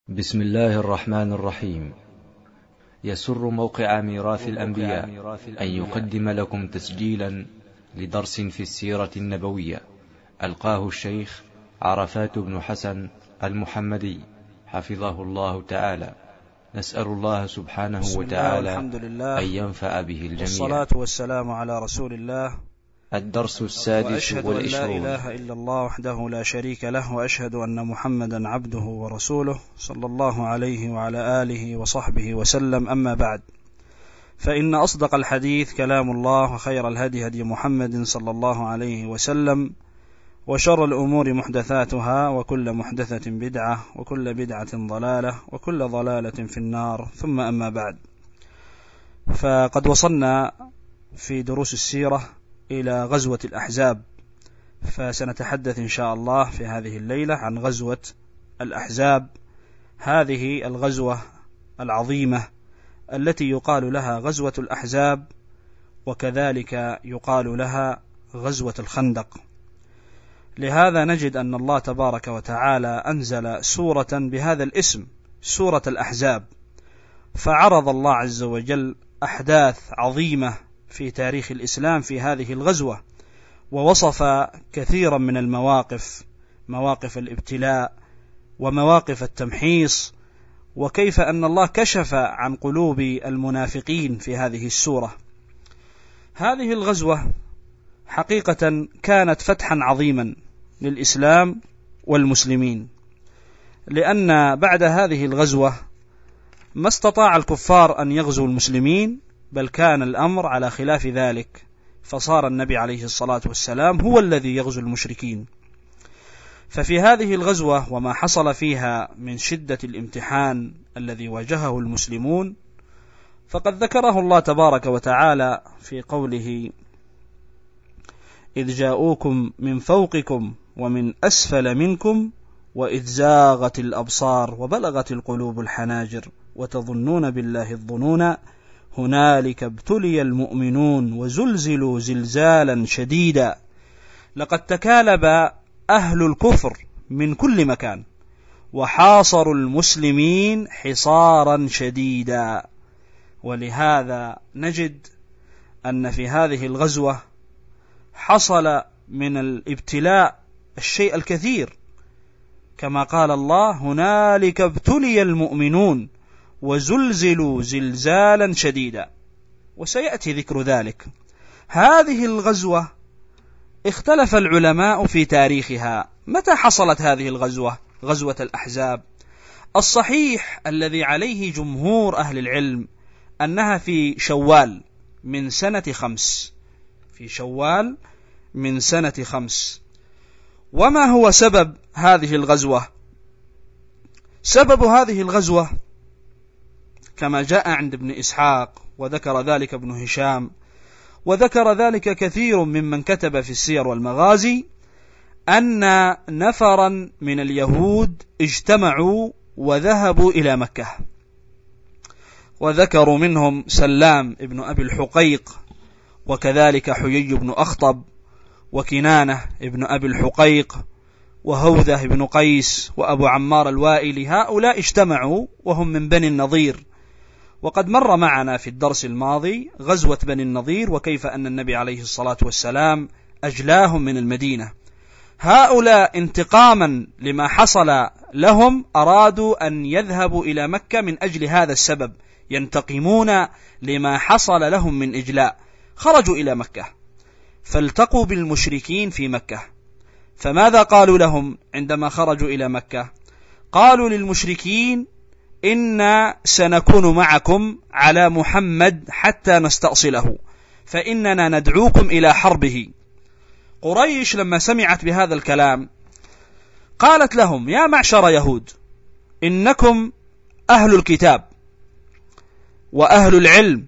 بسم الله الرحمن الرحيم. يسر موقع ميراث الأنبياء أن يقدم لكم تسجيلا لدرس في السيرة النبوية ألقاه الشيخ عرفات بن حسن المحمدي حفظه الله تعالى. نسأل الله سبحانه وتعالى أن ينفع به الجميع. والصلاة والسلام على رسول الله. الدرس السادس والعشرون. لا إله إلا الله وحده لا شريك له، وأشهد أن محمدا عبده ورسوله صلى الله عليه وعلى آله وصحبه وسلم. أما بعد، فإن أصدق الحديث كلام الله، وخير الهدي هدي محمد صلى الله عليه وسلم، وشر الأمور محدثاتها، وكل محدثة بدعة، وكل بدعة ضلالة، وكل ضلالة في النار. ثم أما بعد، فقد وصلنا في دروس السيرة إلى غزوة الأحزاب، فسنتحدث إن شاء الله في هذه الليلة عن غزوة الأحزاب، هذه الغزوة العظيمة التي يقال لها غزوة الأحزاب، وكذلك يقال لها غزوة الخندق. لهذا نجد أن الله تبارك وتعالى أنزل سورة بهذا الاسم، سورة الأحزاب، فعرض الله عز وجل أحداث عظيمة في تاريخ الإسلام في هذه الغزوة، ووصف كثيرا من المواقف، مواقف الابتلاء ومواقف التمحيص، وكيف أن الله كشف عن قلوب المنافقين في هذه السورة. هذه الغزوة حقيقة كانت فتحا عظيما للإسلام والمسلمين، لأن بعد هذه الغزوة ما استطاع الكفار أن يغزوا المسلمين، بل كان الأمر على خلاف ذلك، فصار النبي عليه الصلاة والسلام هو الذي يغزو المشركين. ففي هذه الغزوة وما حصل فيها من شدة الامتحان الذي واجهه المسلمون، فقد ذكره الله تبارك وتعالى في قوله: إذ جاءوكم من فوقكم ومن أسفل منكم وإذ زاغت الأبصار وبلغت القلوب الحناجر وتظنون بالله الظنون هنالك ابتلي المؤمنون وزلزلوا زلزالا شديدا لقد تكالب أهل الكفر من كل مكان وحاصروا المسلمين حصارا شديدا. ولهذا نجد أن في هذه الغزوة حصل من الابتلاء الشيء الكثير، كما قال الله: هنالك ابتلي المؤمنون وزلزلوا زلزالا شديدا، وسيأتي ذكر ذلك. هذه الغزوة اختلف العلماء في تاريخها، متى حصلت هذه الغزوة، غزوة الأحزاب؟ الصحيح الذي عليه جمهور أهل العلم أنها في شوال من سنة 5، في شوال من سنة 5. وما هو سبب هذه الغزوة؟ سبب هذه الغزوة كما جاء عند ابن إسحاق، وذكر ذلك ابن هشام، وذكر ذلك كثير ممن كتب في السير والمغازي، أن نفرا من اليهود اجتمعوا وذهبوا إلى مكة، وذكروا منهم سلام ابن أبي الحقيق، وكذلك حيي بن أخطب، وكنانة ابن أبي الحقيق، وهوذة بن قيس، وأبو عمار الوائلي. هؤلاء اجتمعوا وهم من بني النضير، وقد مر معنا في الدرس الماضي غزوة بني النضير، وكيف أن النبي عليه الصلاة والسلام أجلاهم من المدينة. هؤلاء انتقاما لما حصل لهم أرادوا أن يذهبوا إلى مكة من أجل هذا السبب، ينتقمون لما حصل لهم من إجلاء. خرجوا إلى مكة فالتقوا بالمشركين في مكة، فماذا قالوا لهم عندما خرجوا إلى مكة؟ قالوا للمشركين: إنا سنكون معكم على محمد حتى نستأصله، فإننا ندعوكم إلى حربه. قريش لما سمعت بهذا الكلام قالت لهم: يا معشر يهود، إنكم أهل الكتاب وأهل العلم،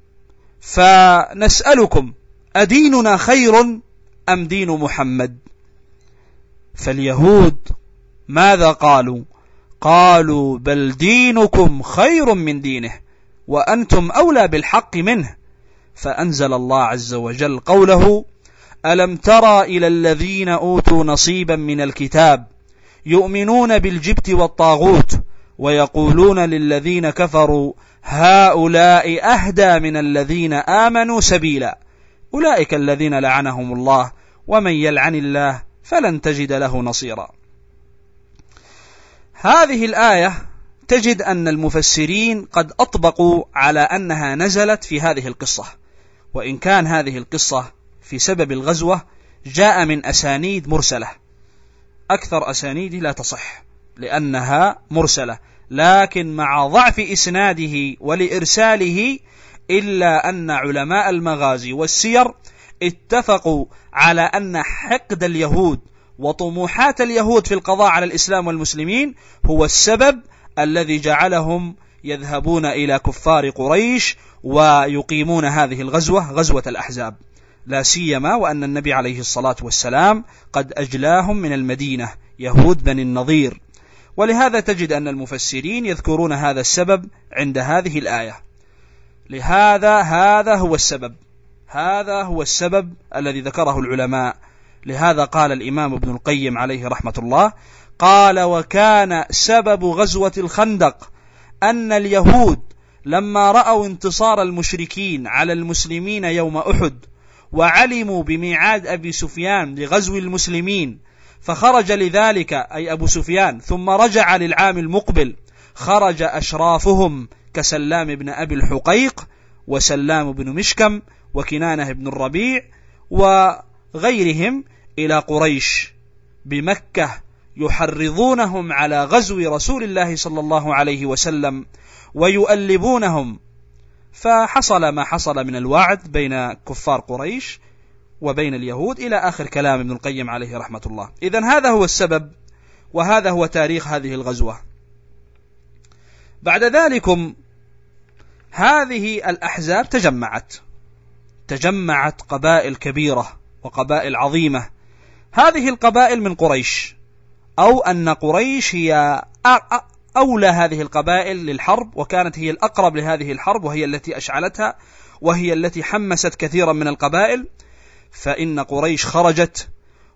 فنسألكم: أديننا خير أم دين محمد؟ فاليهود ماذا قالوا؟ قالوا: بل دينكم خير من دينه، وأنتم أولى بالحق منه. فأنزل الله عز وجل قوله: ألم ترى إلى الذين أوتوا نصيبا من الكتاب يؤمنون بالجبت والطاغوت ويقولون للذين كفروا هؤلاء أهدى من الذين آمنوا سبيلا أولئك الذين لعنهم الله ومن يلعن الله فلن تجد له نصيرا. هذه الآية تجد أن المفسرين قد أطبقوا على أنها نزلت في هذه القصة، وإن كان هذه القصة في سبب الغزوة جاء من أسانيد مرسلة، أكثر أسانيد لا تصح لأنها مرسلة، لكن مع ضعف إسناده ولإرساله إلا أن علماء المغازي والسير اتفقوا على أن حقد اليهود وطموحات اليهود في القضاء على الإسلام والمسلمين هو السبب الذي جعلهم يذهبون إلى كفار قريش ويقيمون هذه الغزوة، غزوة الأحزاب، لا سيما وأن النبي عليه الصلاة والسلام قد أجلاهم من المدينة يهود بني النضير. ولهذا تجد أن المفسرين يذكرون هذا السبب عند هذه الآية. لهذا هذا هو السبب الذي ذكره العلماء. لهذا قال الإمام ابن القيم عليه رحمة الله قال: وكان سبب غزوة الخندق أن اليهود لما رأوا انتصار المشركين على المسلمين يوم أحد وعلموا بميعاد أبي سفيان لغزو المسلمين، فخرج لذلك أي أبو سفيان، ثم رجع للعام المقبل، خرج أشرافهم كسلام بن أبي الحقيق وسلام بن مشكم وكنانة بن الربيع وغيرهم إلى قريش بمكة يحرضونهم على غزو رسول الله صلى الله عليه وسلم ويؤلبونهم، فحصل ما حصل من الوعد بين كفار قريش وبين اليهود إلى آخر كلام ابن القيم عليه رحمة الله. إذن هذا هو السبب، وهذا هو تاريخ هذه الغزوة. بعد ذلك هذه الأحزاب تجمعت قبائل كبيرة وقبائل عظيمة. هذه القبائل من قريش، أو أن قريش هي أولى هذه القبائل للحرب، وكانت هي الأقرب لهذه الحرب، وهي التي أشعلتها، وهي التي حمست كثيرا من القبائل. فإن قريش خرجت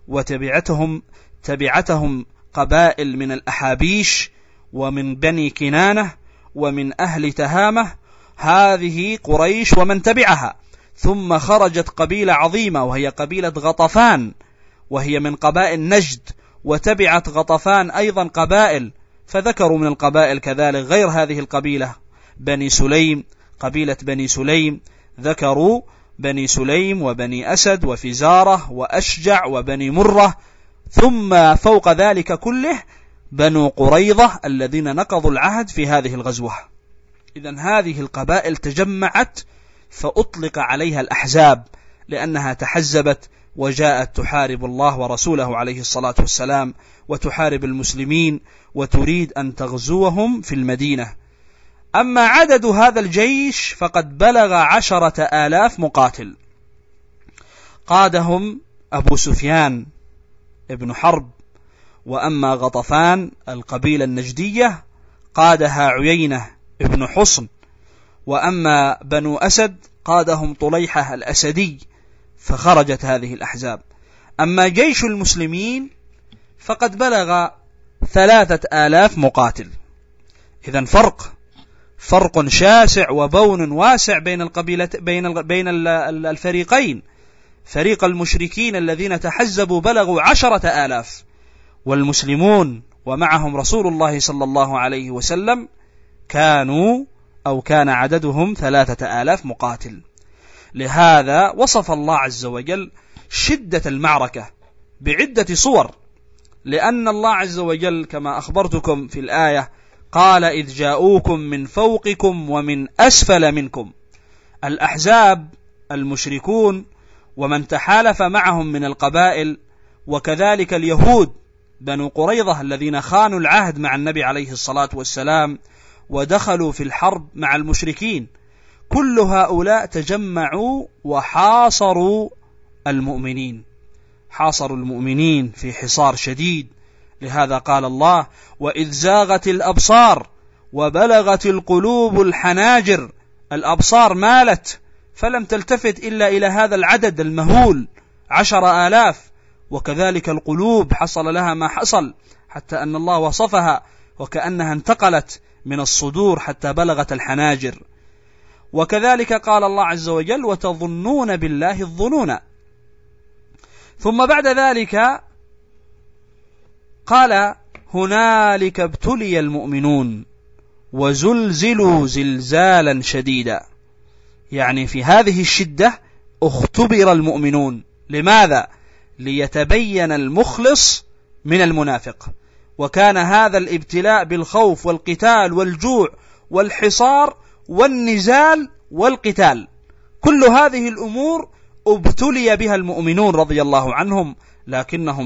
وتبعتهم قبائل من الأحابيش ومن بني كنانة ومن أهل تهامة، هذه قريش ومن تبعها. ثم خرجت قبيلة عظيمة وهي قبيلة غطفان، وهي من قبائل نجد، وتبعت غطفان أيضا قبائل، فذكروا من القبائل كذلك غير هذه القبيلة بني سليم، قبيلة بني سليم، ذكروا بني سليم وبني أسد وفزارة وأشجع وبني مرة، ثم فوق ذلك كله بنو قريظة الذين نقضوا العهد في هذه الغزوة. إذن هذه القبائل تجمعت فأطلق عليها الأحزاب، لأنها تحزبت وجاءت تحارب الله ورسوله عليه الصلاة والسلام، وتحارب المسلمين وتريد أن تغزوهم في المدينة. أما عدد هذا الجيش فقد بلغ 10,000 مقاتل، قادهم أبو سفيان ابن حرب. وأما غطفان القبيلة النجدية قادها عيينة ابن حصن. وأما بنو أسد قادهم طليحة الأسدي. فخرجت هذه الأحزاب. أما جيش المسلمين فقد بلغ 3,000 مقاتل. إذن فرق شاسع وبون واسع بين بين الفريقين. فريق المشركين الذين تحزبوا بلغوا 10,000، والمسلمون ومعهم رسول الله صلى الله عليه وسلم كان عددهم 3,000 مقاتل. لهذا وصف الله عز وجل شدة المعركة بعدة صور، لأن الله عز وجل كما أخبرتكم في الآية قال: إذ جاءوكم من فوقكم ومن أسفل منكم. الأحزاب المشركون ومن تحالف معهم من القبائل، وكذلك اليهود بنو قريظة الذين خانوا العهد مع النبي عليه الصلاة والسلام ودخلوا في الحرب مع المشركين، كل هؤلاء تجمعوا وحاصروا المؤمنين، حاصروا المؤمنين في حصار شديد. لهذا قال الله: وإذ زاغت الأبصار وبلغت القلوب الحناجر. الأبصار مالت فلم تلتفت إلا إلى هذا العدد المهول 10,000، وكذلك القلوب حصل لها ما حصل، حتى أن الله وصفها وكأنها انتقلت من الصدور حتى بلغت الحناجر. وكذلك قال الله عز وجل: وتظنون بالله الظنون. ثم بعد ذلك قال: هنالك ابتلي المؤمنون وزلزلوا زلزالا شديدا. يعني في هذه الشدة اختبر المؤمنون. لماذا؟ ليتبين المخلص من المنافق. وكان هذا الابتلاء بالخوف والقتال والجوع والحصار والنزال والقتال، كل هذه الأمور ابتلي بها المؤمنون رضي الله عنهم، لكنهم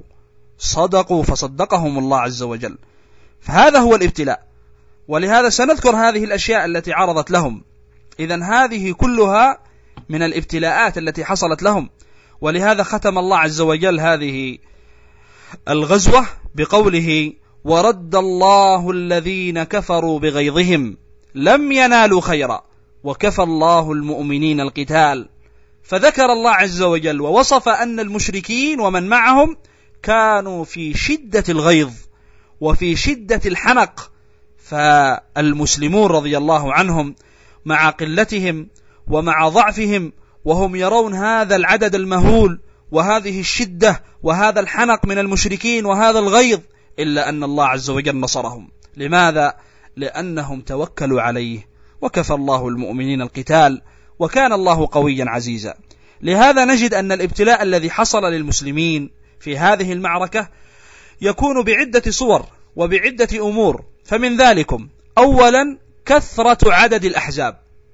صدقوا فصدقهم الله عز وجل. فهذا هو الابتلاء، ولهذا سنذكر هذه الأشياء التي عرضت لهم. إذن هذه كلها من الابتلاءات التي حصلت لهم. ولهذا ختم الله عز وجل هذه الغزوة بقوله: ورد الله الذين كفروا بغيظهم لم ينالوا خيرا وكفى الله المؤمنين القتال. فذكر الله عز وجل ووصف أن المشركين ومن معهم كانوا في شدة الغيظ وفي شدة الحنق. فالمسلمون رضي الله عنهم مع قلتهم ومع ضعفهم وهم يرون هذا العدد المهول وهذه الشدة وهذا الحنق من المشركين وهذا الغيظ، إلا أن الله عز وجل نصرهم. لماذا؟ لأنهم توكلوا عليه، وكفى الله المؤمنين القتال، وكان الله قويا عزيزا. لهذا نجد أن الابتلاء الذي حصل للمسلمين في هذه المعركة يكون بعدة صور وبعدة أمور. فمن ذلكم أولا كثرة عدد الأحزاب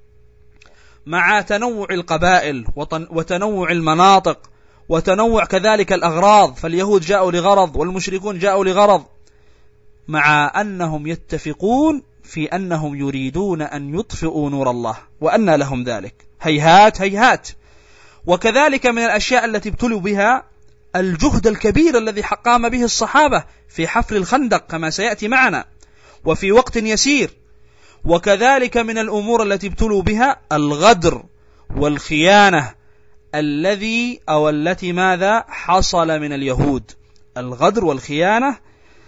مع تنوع القبائل وتنوع المناطق وتنوع كذلك الأغراض، فاليهود جاءوا لغرض والمشركون جاءوا لغرض، مع أنهم يتفقون في أنهم يريدون أن يطفئوا نور الله، وأن لهم ذلك هيهات هيهات. وكذلك من الأشياء التي ابتلوا بها الجهد الكبير الذي قام به الصحابة في حفر الخندق كما سيأتي معنا وفي وقت يسير. وكذلك من الأمور التي ابتلوا بها الغدر والخيانة التي ماذا حصل من اليهود. الغدر والخيانة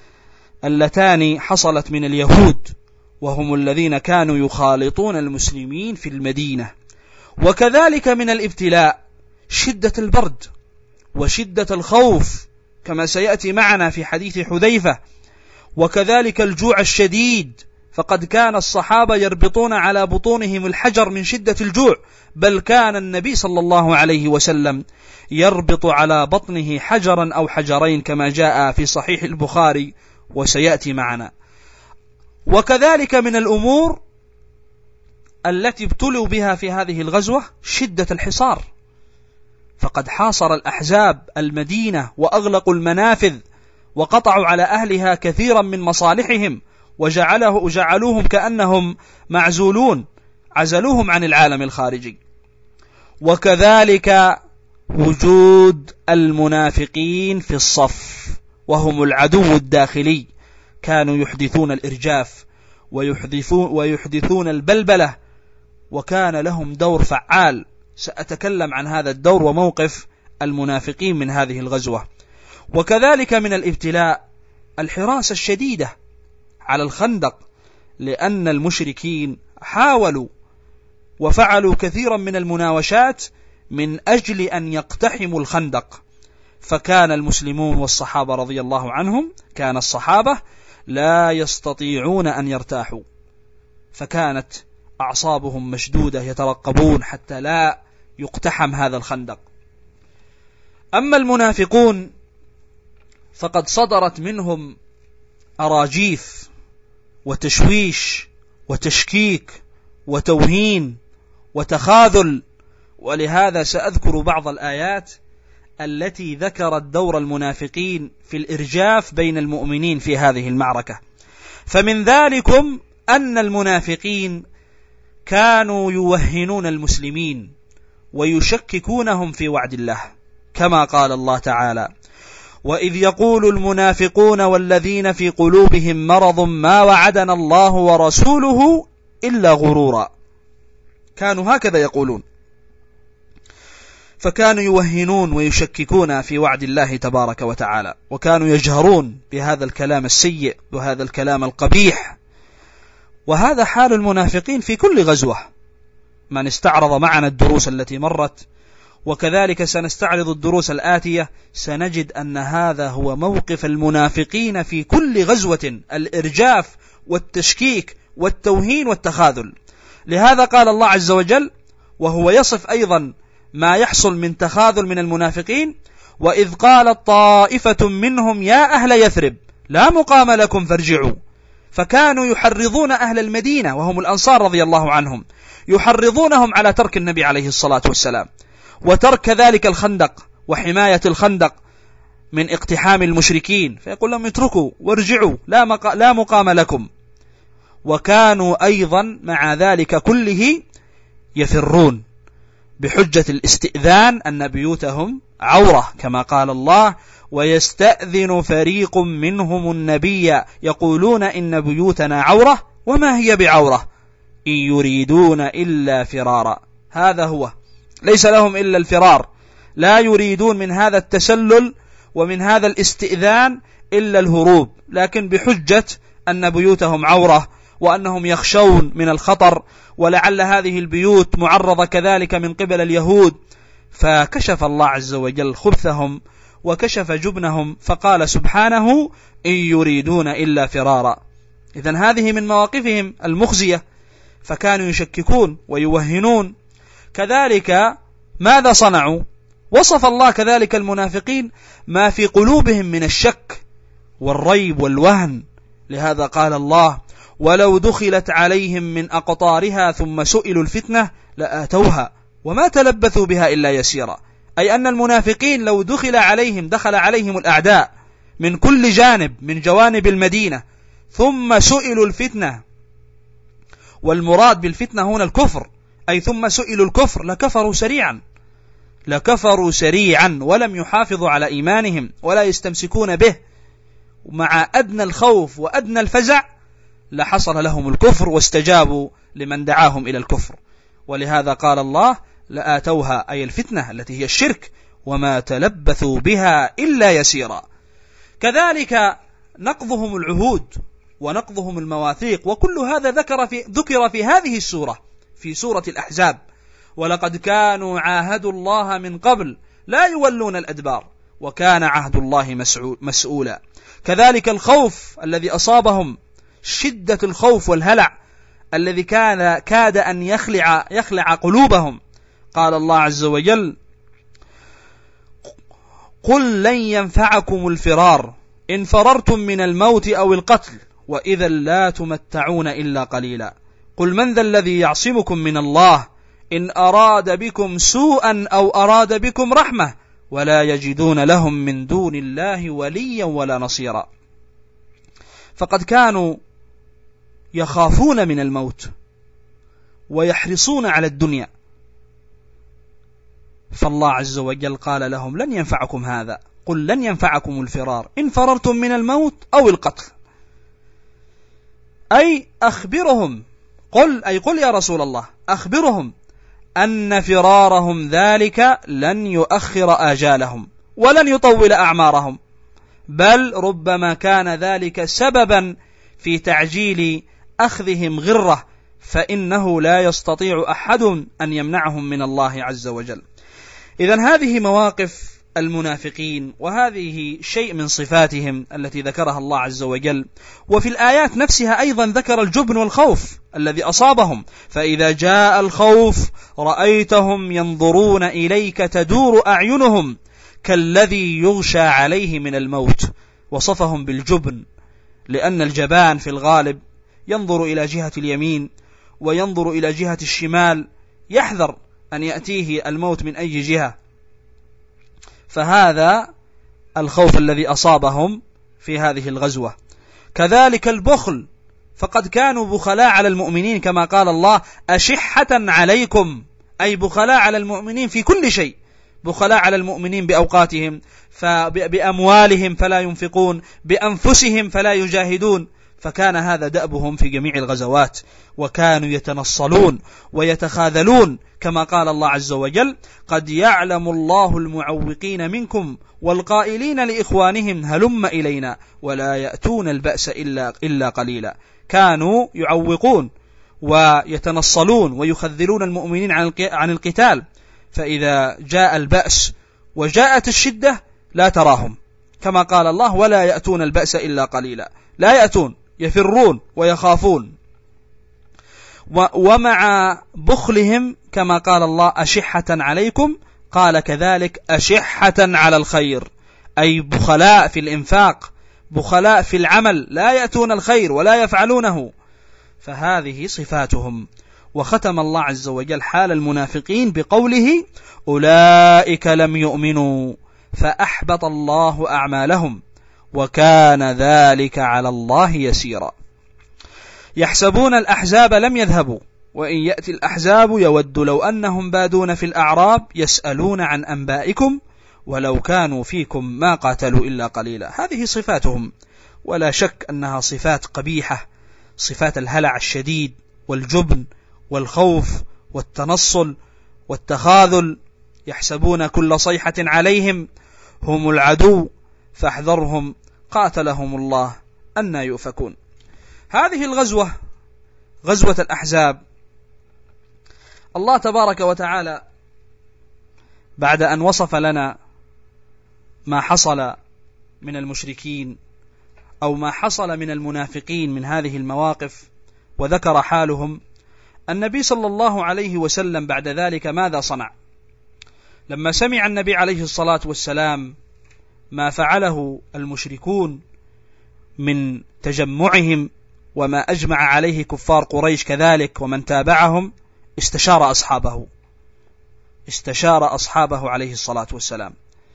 اللتان حصلت من اليهود، وهم الذين كانوا يخالطون المسلمين في المدينة. وكذلك من الابتلاء شدة البرد وشدة الخوف كما سيأتي معنا في حديث حذيفة، وكذلك الجوع الشديد، فقد كان الصحابة يربطون على بطونهم الحجر من شدة الجوع، بل كان النبي صلى الله عليه وسلم يربط على بطنه حجرا أو حجرين كما جاء في صحيح البخاري وسيأتي معنا. وكذلك من الأمور التي ابتلوا بها في هذه الغزوة شدة الحصار، فقد حاصر الأحزاب المدينة وأغلقوا المنافذ وقطعوا على أهلها كثيرا من مصالحهم وجعلوهم كأنهم معزولون، عزلوهم عن العالم الخارجي. وكذلك وجود المنافقين في الصف وهم العدو الداخلي، كانوا يحدثون الإرجاف ويحدثون البلبلة، وكان لهم دور فعال. سأتكلم عن هذا الدور وموقف المنافقين من هذه الغزوة. وكذلك من الابتلاء الحراسة الشديدة على الخندق، لأن المشركين حاولوا وفعلوا كثيرا من المناوشات من أجل أن يقتحموا الخندق. فكان المسلمون والصحابة رضي الله عنهم، كان الصحابة لا يستطيعون أن يرتاحوا، فكانت أعصابهم مشدودة يترقبون حتى لا يقتحم هذا الخندق. أما المنافقون فقد صدرت منهم أراجيف وتشويش وتشكيك وتوهين وتخاذل. ولهذا سأذكر بعض الآيات التي ذكرت دور المنافقين في الإرجاف بين المؤمنين في هذه المعركة. فمن ذلكم أن المنافقين كانوا يوهنون المسلمين ويشككونهم في وعد الله، كما قال الله تعالى: وإذ يقول المنافقون والذين في قلوبهم مرض ما وعدنا الله ورسوله إلا غرورا. كانوا هكذا يقولون. فكانوا يوهنون ويشككون في وعد الله تبارك وتعالى، وكانوا يجهرون بهذا الكلام السيء وهذا الكلام القبيح. وهذا حال المنافقين في كل غزوة. من استعرض معنا الدروس التي مرت وكذلك سنستعرض الدروس الآتية سنجد أن هذا هو موقف المنافقين في كل غزوة، الإرجاف والتشكيك والتوهين والتخاذل. لهذا قال الله عز وجل وهو يصف أيضا ما يحصل من تخاذل من المنافقين: وإذ قالت طائفة منهم يا أهل يثرب لا مقام لكم فارجعوا. فكانوا يحرضون أهل المدينة وهم الأنصار رضي الله عنهم، يحرضونهم على ترك النبي عليه الصلاة والسلام وترك ذلك الخندق وحماية الخندق من اقتحام المشركين، فيقول لهم اتركوا وارجعوا لا مقام لكم. وكانوا أيضا مع ذلك كله يفرون بحجة الاستئذان أن بيوتهم عورة، كما قال الله: ويستأذن فريق منهم النبي يقولون إن بيوتنا عورة وما هي بعورة إن يريدون إلا فرارا. هذا هو، ليس لهم إلا الفرار، لا يريدون من هذا التسلل ومن هذا الاستئذان إلا الهروب، لكن بحجة أن بيوتهم عورة وأنهم يخشون من الخطر، ولعل هذه البيوت معرضة كذلك من قبل اليهود. فكشف الله عز وجل خبثهم وكشف جبنهم، فقال سبحانه: إن يريدون إلا فرارا. إذن هذه من مواقفهم المخزية، فكانوا يشككون ويوهنون. كذلك ماذا صنعوا؟ وصف الله كذلك المنافقين ما في قلوبهم من الشك والريب والوهن. لهذا قال الله: ولو دخلت عليهم من أقطارها ثم سئلوا الفتنة لآتوها وما تلبثوا بها إلا يسيرا. أي أن المنافقين لو دخل عليهم الأعداء من كل جانب من جوانب المدينة ثم سئلوا الفتنة، والمراد بالفتنة هنا الكفر، أي ثم سئلوا الكفر لكفروا سريعا ولم يحافظوا على إيمانهم ولا يستمسكون به، ومع أدنى الخوف وأدنى الفزع لحصل لهم الكفر واستجابوا لمن دعاهم إلى الكفر. ولهذا قال الله: لآتوها، أي الفتنة التي هي الشرك، وما تلبثوا بها إلا يسيرا. كذلك نقضهم العهود ونقضهم المواثيق، وكل هذا ذكر في هذه السورة، في سورة الأحزاب: ولقد كانوا عاهدوا الله من قبل لا يولون الأدبار وكان عهد الله مسؤولا. كذلك الخوف الذي أصابهم، شدة الخوف والهلع الذي كاد أن يخلع قلوبهم. قال الله عز وجل: قل لن ينفعكم الفرار إن فررتم من الموت أو القتل وإذا لا تمتعون إلا قليلا. قل من ذا الذي يعصمكم من الله إن أراد بكم سوءا أو أراد بكم رحمة ولا يجدون لهم من دون الله وليا ولا نصيرا. فقد كانوا يخافون من الموت ويحرصون على الدنيا، فالله عز وجل قال لهم: لن ينفعكم هذا، قل لن ينفعكم الفرار إن فررتم من الموت أو القتل. أي أخبرهم، قل يا رسول الله أخبرهم أن فرارهم ذلك لن يؤخر آجالهم ولن يطول أعمارهم، بل ربما كان ذلك سببا في تعجيل أخذهم غرة، فإنه لا يستطيع أحد أن يمنعهم من الله عز وجل. إذن هذه مواقف المنافقين، وهذه شيء من صفاتهم التي ذكرها الله عز وجل. وفي الآيات نفسها أيضا ذكر الجبن والخوف الذي أصابهم: فإذا جاء الخوف رأيتهم ينظرون إليك تدور أعينهم كالذي يغشى عليه من الموت. وصفهم بالجبن، لأن الجبان في الغالب ينظر إلى جهة اليمين وينظر إلى جهة الشمال، يحذر أن يأتيه الموت من أي جهة. فهذا الخوف الذي أصابهم في هذه الغزوة. كذلك البخل، فقد كانوا بخلاء على المؤمنين، كما قال الله: أشحة عليكم، أي بخلاء على المؤمنين في كل شيء، بخلاء على المؤمنين بأوقاتهم، بأموالهم فلا ينفقون، بأنفسهم فلا يجاهدون. فكان هذا دأبهم في جميع الغزوات، وكانوا يتنصلون ويتخاذلون كما قال الله عز وجل: قد يعلم الله المعوقين منكم والقائلين لإخوانهم هلم إلينا ولا يأتون البأس إلا قليلا. كانوا يعوقون ويتنصلون ويخذلون المؤمنين عن القتال، فإذا جاء البأس وجاءت الشدة لا تراهم، كما قال الله: ولا يأتون البأس إلا قليلا. لا يأتون، يفرون ويخافون. ومع بخلهم كما قال الله: أشحة عليكم، قال كذلك أشحة على الخير، أي بخلاء في الإنفاق، بخلاء في العمل، لا يأتون الخير ولا يفعلونه. فهذه صفاتهم. وختم الله عز وجل حال المنافقين بقوله: أولئك لم يؤمنوا فأحبط الله أعمالهم وكان ذلك على الله يسيرا. يحسبون الأحزاب لم يذهبوا وإن يأتي الأحزاب يود لو أنهم بادون في الأعراب يسألون عن أنبائكم ولو كانوا فيكم ما قاتلوا إلا قليلا. هذه صفاتهم، ولا شك أنها صفات قبيحة، صفات الهلع الشديد والجبن والخوف والتنصل والتخاذل. يحسبون كل صيحة عليهم هم العدو فاحذرهم قاتلهم الله أن يؤفكون. هذه الغزوة، غزوة الأحزاب، الله تبارك وتعالى بعد أن وصف لنا ما حصل من المشركين أو ما حصل من المنافقين من هذه المواقف وذكر حالهم، النبي صلى الله عليه وسلم بعد ذلك ماذا صنع؟ لما سمع النبي عليه الصلاة والسلام ما فعله المشركون من تجمعهم وما أجمع عليه كفار قريش كذلك ومن تابعهم، استشار أصحابه عليه الصلاة والسلام،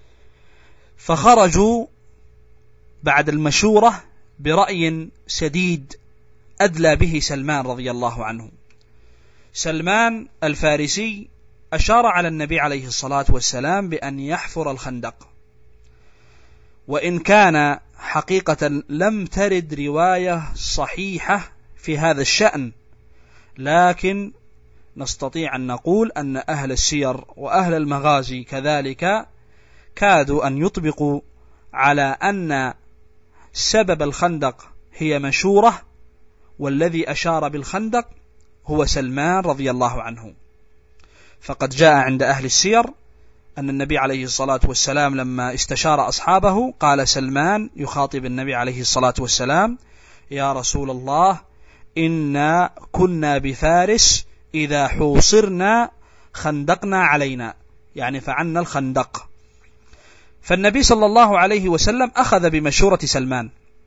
فخرجوا بعد المشورة برأي سديد أدلى به سلمان رضي الله عنه. سلمان الفارسي أشار على النبي عليه الصلاة والسلام بأن يحفر الخندق، وإن كان حقيقة لم ترد رواية صحيحة في هذا الشأن، لكن نستطيع أن نقول أن أهل السير وأهل المغازي كذلك كادوا أن يطبقوا على أن سبب الخندق هي مشورة، والذي أشار بالخندق هو سلمان رضي الله عنه. فقد جاء عند أهل السير أن النبي عليه الصلاة والسلام لما استشار أصحابه قال سلمان يخاطب النبي عليه الصلاة والسلام: يا رسول الله، إنا كنا بفارس إذا حوصرنا خندقنا علينا، يعني فعلنا الخندق. فالنبي صلى الله عليه وسلم أخذ بمشورة سلمان،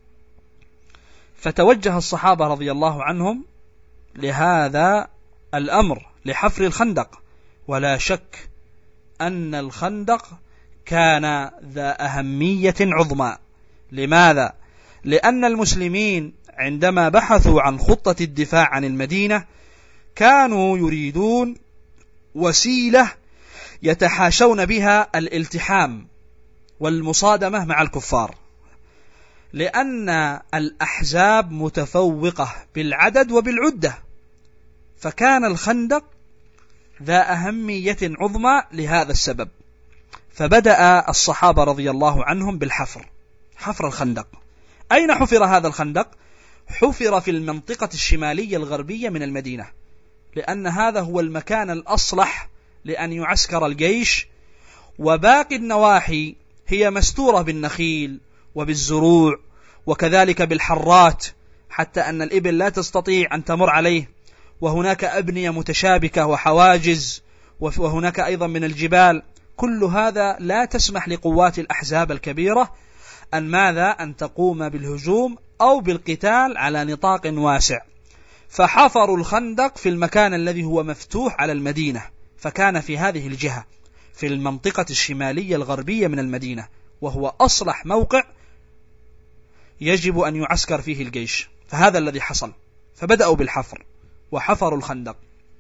فتوجه الصحابة رضي الله عنهم لهذا الأمر لحفر الخندق. ولا شك أن الخندق كان ذا أهمية عظمى. لماذا؟ لأن المسلمين عندما بحثوا عن خطة الدفاع عن المدينة كانوا يريدون وسيلة يتحاشون بها الالتحام والمصادمة مع الكفار، لأن الأحزاب متفوقة بالعدد وبالعدة، فكان الخندق ذا أهمية عظمى لهذا السبب. فبدأ الصحابة رضي الله عنهم حفر الخندق. أين حفر هذا الخندق؟ حفر في المنطقة الشمالية الغربية من المدينة، لأن هذا هو المكان الأصلح لأن يعسكر الجيش، وباقي النواحي هي مستورة بالنخيل وبالزروع وكذلك بالحرات، حتى أن الإبل لا تستطيع أن تمر عليه، وهناك أبنية متشابكة وحواجز، وهناك أيضا من الجبال. كل هذا لا تسمح لقوات الأحزاب الكبيرة أن تقوم بالهجوم أو بالقتال على نطاق واسع. فحفروا الخندق في المكان الذي هو مفتوح على المدينة، فكان في هذه الجهة في المنطقة الشمالية الغربية من المدينة، وهو أصلح موقع يجب أن يعسكر فيه الجيش. فهذا الذي حصل، فبدأوا بالحفر وحفروا الخندق.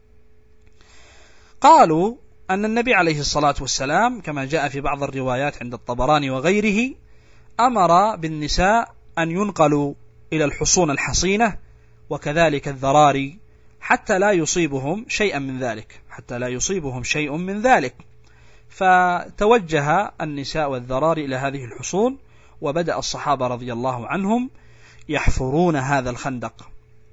قالوا أن النبي عليه الصلاة والسلام كما جاء في بعض الروايات عند الطبراني وغيره أمر بالنساء أن ينقلوا إلى الحصون الحصينة وكذلك الذراري حتى لا يصيبهم شيء من ذلك. فتوجه النساء والذراري إلى هذه الحصون، وبدأ الصحابة رضي الله عنهم يحفرون هذا الخندق.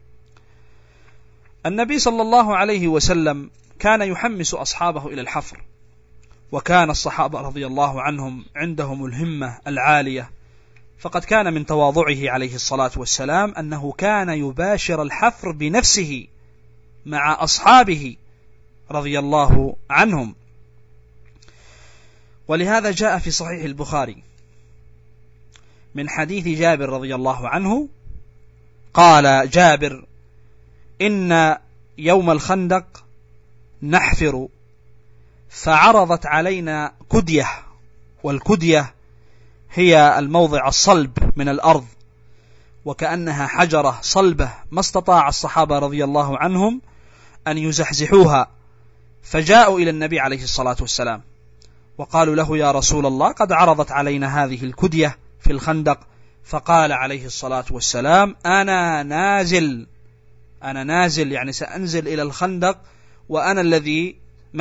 النبي صلى الله عليه وسلم كان يحمس أصحابه إلى الحفر، وكان الصحابة رضي الله عنهم عندهم الهمة العالية، فقد كان من تواضعه عليه الصلاة والسلام أنه كان يباشر الحفر بنفسه مع أصحابه رضي الله عنهم. ولهذا جاء في صحيح البخاري من حديث جابر رضي الله عنه قال جابر: إن يوم الخندق نحفر فعرضت علينا كدية، والكدية هي الموضع الصلب من الأرض، وكأنها حجرة صلبة ما استطاع الصحابة رضي الله عنهم أن يزحزحوها، فجاءوا إلى النبي عليه الصلاة والسلام وقالوا له: يا رسول الله، قد عرضت علينا هذه الكدية في الخندق. فقال عليه الصلاة والسلام: أنا نازل، يعني سأنزل إلى الخندق، وأنا الذي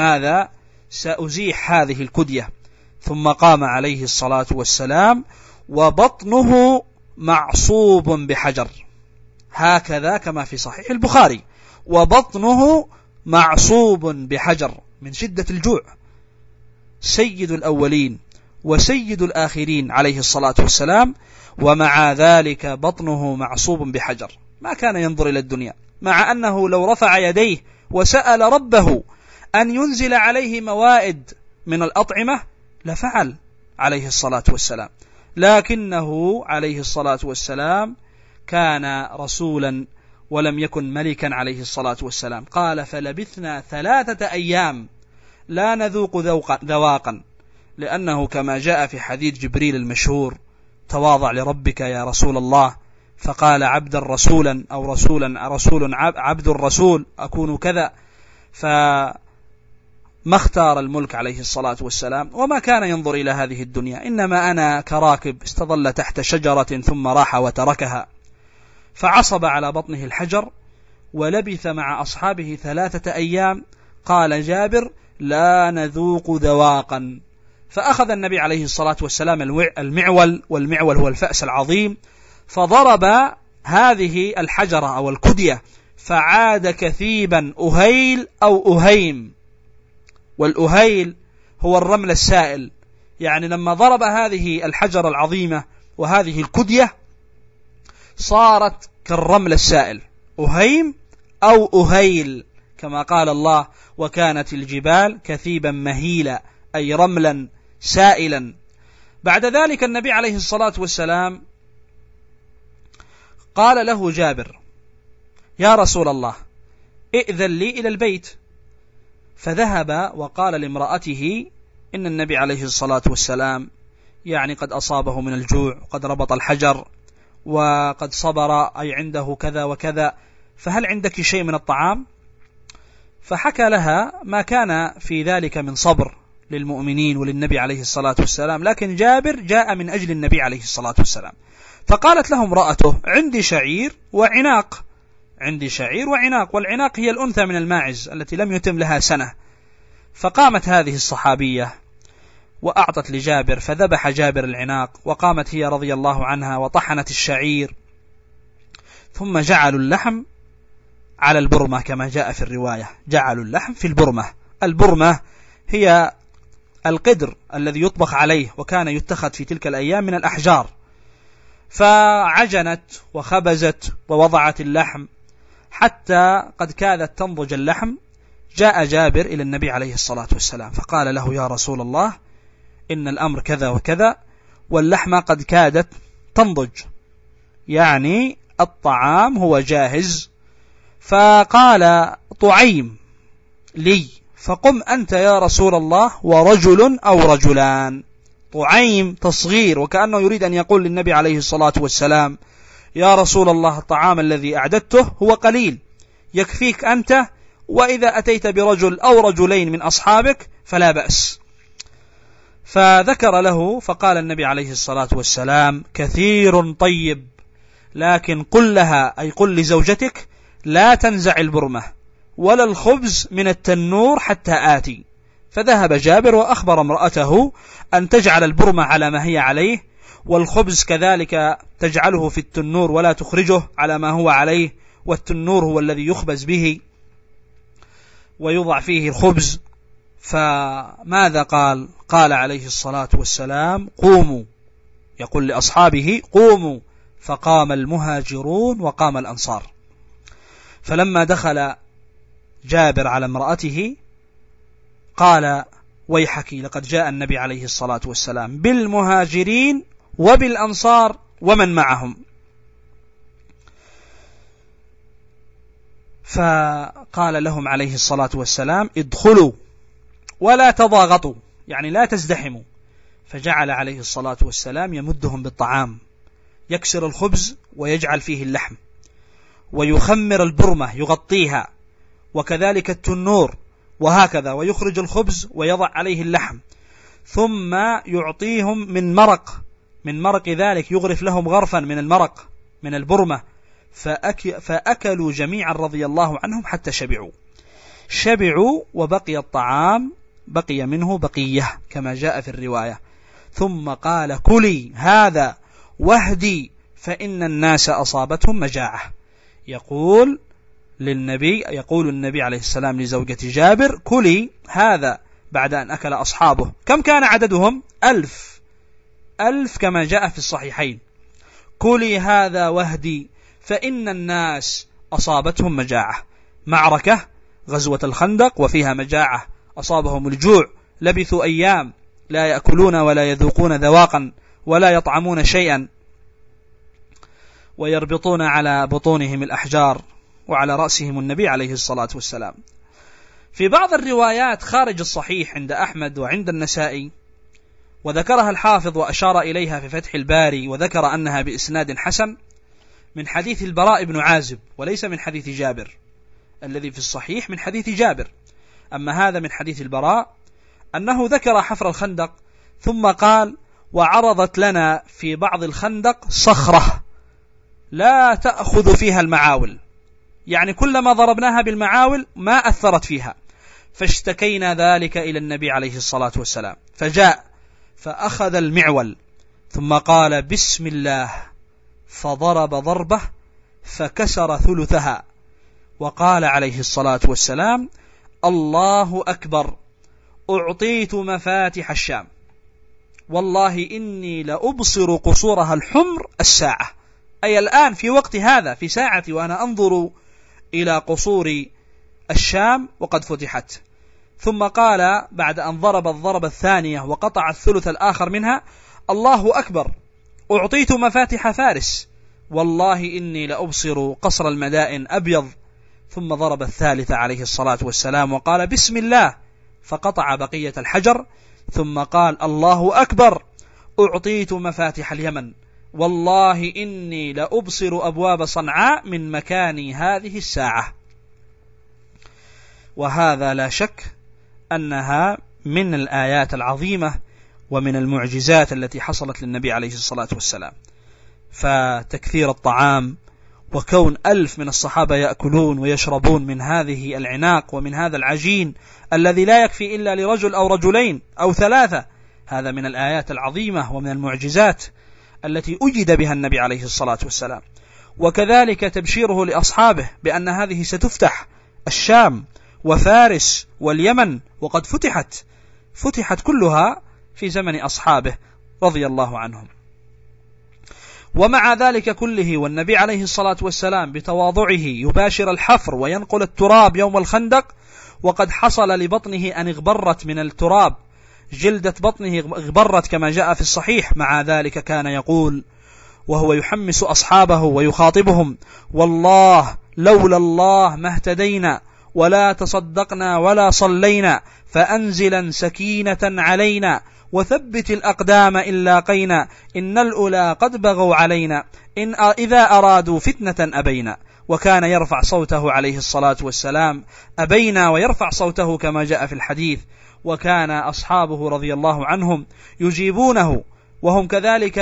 سأزيح هذه الكدية. ثم قام عليه الصلاة والسلام وبطنه معصوب بحجر، هكذا كما في صحيح البخاري، وبطنه معصوب بحجر من شدة الجوع، سيد الأولين وسيد الآخرين عليه الصلاة والسلام، ومع ذلك بطنه معصوب بحجر، ما كان ينظر إلى الدنيا، مع أنه لو رفع يديه وسأل ربه أن ينزل عليه موائد من الأطعمة لفعل عليه الصلاة والسلام، لكنه عليه الصلاة والسلام كان رسولا ولم يكن ملكا عليه الصلاة والسلام. قال: فلبثنا 3 أيام لا نذوق ذواقا، لأنه كما جاء في حديث جبريل المشهور: تواضع لربك يا رسول الله، فقال: عبدا رسولا، أو رسول عبد الرسول أكون كذا. فما اختار الملك عليه الصلاة والسلام، وما كان ينظر إلى هذه الدنيا، إنما أنا كراكب استظل تحت شجرة ثم راح وتركها، فعصب على بطنه الحجر ولبث مع أصحابه 3 أيام. قال جابر: لا نذوق ذواقا. فأخذ النبي عليه الصلاة والسلام المعول، والمعول هو الفأس العظيم، فضرب هذه الحجرة أو الكدية فعاد كثيبا أهيل أو أهيم، والأهيل هو الرمل السائل، يعني لما ضرب هذه الحجرة العظيمة وهذه الكدية صارت كالرمل السائل، أهيم أو أهيل، كما قال الله: وكانت الجبال كثيبا مهيلا، أي رملا سائلا. بعد ذلك النبي عليه الصلاة والسلام قال له جابر: يا رسول الله، ائذن لي إلى البيت. فذهب وقال لامرأته إن النبي عليه الصلاة والسلام يعني قد أصابه من الجوع، قد ربط الحجر، وقد صبر، أي عنده كذا وكذا، فهل عندك شيء من الطعام؟ فحكى لها ما كان في ذلك من صبر للمؤمنين وللنبي عليه الصلاة والسلام، لكن جابر جاء من أجل النبي عليه الصلاة والسلام. فقالت له امرأته: عندي شعير وعناق، والعناق هي الأنثى من الماعز التي لم يتم لها سنة. فقامت هذه الصحابية وأعطت لجابر، فذبح جابر العناق، وقامت هي رضي الله عنها وطحنت الشعير، ثم جعلوا اللحم على البرمة كما جاء في الرواية، جعلوا اللحم في البرمة هي القدر الذي يطبخ عليه، وكان يتخذ في تلك الأيام من الأحجار. فعجنت وخبزت ووضعت اللحم حتى قد كادت تنضج اللحم. جاء جابر إلى النبي عليه الصلاة والسلام فقال له: يا رسول الله، إن الأمر كذا وكذا، واللحمة قد كادت تنضج، يعني الطعام هو جاهز. فقال: طعيم لي، فقم أنت يا رسول الله ورجل أو رجلان. طعيم تصغير، وكأنه يريد أن يقول للنبي عليه الصلاة والسلام: يا رسول الله، الطعام الذي أعددته هو قليل، يكفيك أنت، وإذا أتيت برجل أو رجلين من أصحابك فلا بأس. فذكر له، فقال النبي عليه الصلاة والسلام: كثير طيب لكن قل لها، أي قل لزوجتك لا تنزع البرمة ولا الخبز من التنور حتى آتي. فذهب جابر وأخبر امرأته أن تجعل البرمة على ما هي عليه، والخبز كذلك تجعله في التنور ولا تخرجه على ما هو عليه، والتنور هو الذي يخبز به ويوضع فيه الخبز. فماذا قال؟ قال عليه الصلاة والسلام: قوموا، يقول لأصحابه: قوموا. فقام المهاجرون وقام الأنصار. فلما دخل جابر على امرأته قال: ويحك، لقد جاء النبي عليه الصلاة والسلام بالمهاجرين وبالأنصار ومن معهم. فقال لهم عليه الصلاة والسلام: ادخلوا ولا تضاغطوا، يعني لا تزدحموا. فجعل عليه الصلاة والسلام يمدهم بالطعام، يكسر الخبز ويجعل فيه اللحم، ويخمر البرمة يغطيها، وكذلك التنور، وهكذا، ويخرج الخبز ويضع عليه اللحم، ثم يعطيهم من مرق ذلك، يغرف لهم غرفا من المرق من البرمة. فأكلوا جميعا رضي الله عنهم حتى شبعوا وبقي الطعام، بقي منه بقية كما جاء في الرواية. ثم قال: كلي هذا واهدي فإن الناس أصابتهم مجاعة. يقول النبي عليه السلام لزوجة جابر: كلي هذا، بعد أن أكل أصحابه. كم كان عددهم؟ 1000 كما جاء في الصحيحين. كلي هذا واهدي فإن الناس أصابتهم مجاعة. معركة غزوة الخندق وفيها مجاعة، أصابهم الجوع، لبثوا أيام لا يأكلون ولا يذوقون ذواقا ولا يطعمون شيئا، ويربطون على بطونهم الأحجار وعلى رأسهم النبي عليه الصلاة والسلام. في بعض الروايات خارج الصحيح عند أحمد وعند النسائي، وذكرها الحافظ وأشار إليها في فتح الباري، وذكر أنها بإسناد حسن، من حديث البراء بن عازب، وليس من حديث جابر. الذي في الصحيح من حديث جابر، أما هذا من حديث البراء، أنه ذكر حفر الخندق ثم قال: وعرضت لنا في بعض الخندق صخرة لا تأخذ فيها المعاول، يعني كلما ضربناها بالمعاول ما أثرت فيها. فاشتكينا ذلك إلى النبي عليه الصلاة والسلام، فجاء فأخذ المعول ثم قال: بسم الله، فضرب ضربة فكسر ثلثها، وقال عليه الصلاة والسلام: الله أكبر، أعطيت مفاتح الشام، والله إني لأبصر قصورها الحمر الساعة، أي الآن في وقت هذا، في ساعتي وأنا أنظر إلى قصور الشام وقد فتحت. ثم قال بعد أن ضرب الضربة الثانية وقطع الثلث الآخر منها: الله أكبر، أعطيت مفاتح فارس، والله إني لأبصر قصر المدائن أبيض. ثم ضرب الثالثة عليه الصلاة والسلام وقال: بسم الله، فقطع بقية الحجر، ثم قال: الله أكبر، أعطيت مفاتح اليمن، والله إني لأبصر أبواب صنعاء من مكاني هذه الساعة. وهذا لا شك أنها من الآيات العظيمة ومن المعجزات التي حصلت للنبي عليه الصلاة والسلام. فتكثير الطعام، وكون 1000 من الصحابة يأكلون ويشربون من هذه العناق ومن هذا العجين الذي لا يكفي إلا لرجل أو رجلين أو 3، هذا من الآيات العظيمة ومن المعجزات التي أجد بها النبي عليه الصلاة والسلام. وكذلك تبشيره لأصحابه بأن هذه ستفتح الشام وفارس واليمن، وقد فتحت كلها في زمن أصحابه رضي الله عنهم. ومع ذلك كله والنبي عليه الصلاة والسلام بتواضعه يباشر الحفر وينقل التراب يوم الخندق، وقد حصل لبطنه أن اغبرت من التراب، جلدة بطنه اغبرت كما جاء في الصحيح. مع ذلك كان يقول وهو يحمس أصحابه ويخاطبهم: والله لولا الله ما اهتدينا ولا تصدقنا ولا صلينا، فأنزلا سكينة علينا وثبت الأقدام إن لاقينا، إن الأولى قد بغوا علينا، إذا أرادوا فتنة أبينا. وكان يرفع صوته عليه الصلاة والسلام، أبينا ويرفع صوته كما جاء في الحديث. وكان أصحابه رضي الله عنهم يجيبونه، وهم كذلك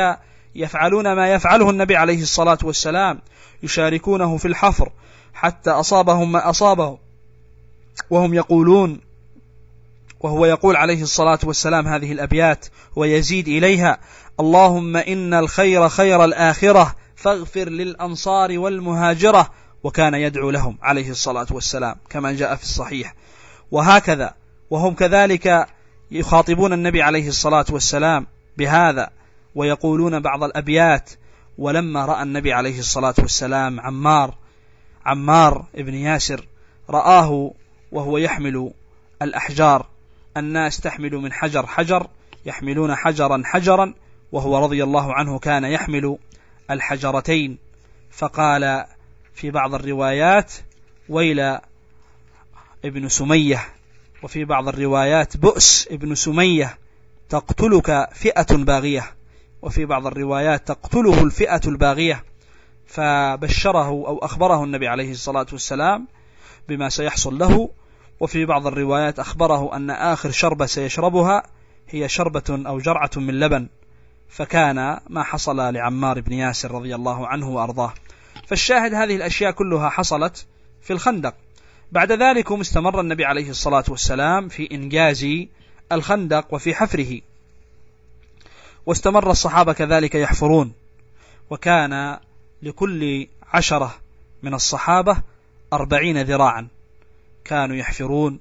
يفعلون ما يفعله النبي عليه الصلاة والسلام، يشاركونه في الحفر حتى أصابهم ما أصابه، وهم يقولون، وهو يقول عليه الصلاة والسلام هذه الأبيات ويزيد إليها: اللهم إن الخير خير الآخرة فاغفر للأنصار والمهاجرة، وكان يدعو لهم عليه الصلاة والسلام كما جاء في الصحيح. وهكذا وهم كذلك يخاطبون النبي عليه الصلاة والسلام بهذا ويقولون بعض الأبيات. ولما رأى النبي عليه الصلاة والسلام عمار ابن ياسر، رآه وهو يحمل الأحجار، الناس تحمل من حجر حجر، يحملون حجرا حجرا، وهو رضي الله عنه كان يحمل الحجرتين، فقال في بعض الروايات: ويل ابن سمية، وفي بعض الروايات: بؤس ابن سمية، تقتلك فئة باغية، وفي بعض الروايات: تقتله الفئة الباغية. فبشره أو أخبره النبي عليه الصلاة والسلام بما سيحصل له. وفي بعض الروايات أخبره أن آخر شربة سيشربها هي شربة أو جرعة من لبن، فكان ما حصل لعمار بن ياسر رضي الله عنه وأرضاه. فالشاهد هذه الأشياء كلها حصلت في الخندق. بعد ذلك استمر النبي عليه الصلاة والسلام في إنجاز الخندق وفي حفره، واستمر الصحابة كذلك يحفرون، وكان لكل 10 من الصحابة 40 ذراعا، كانوا يحفرون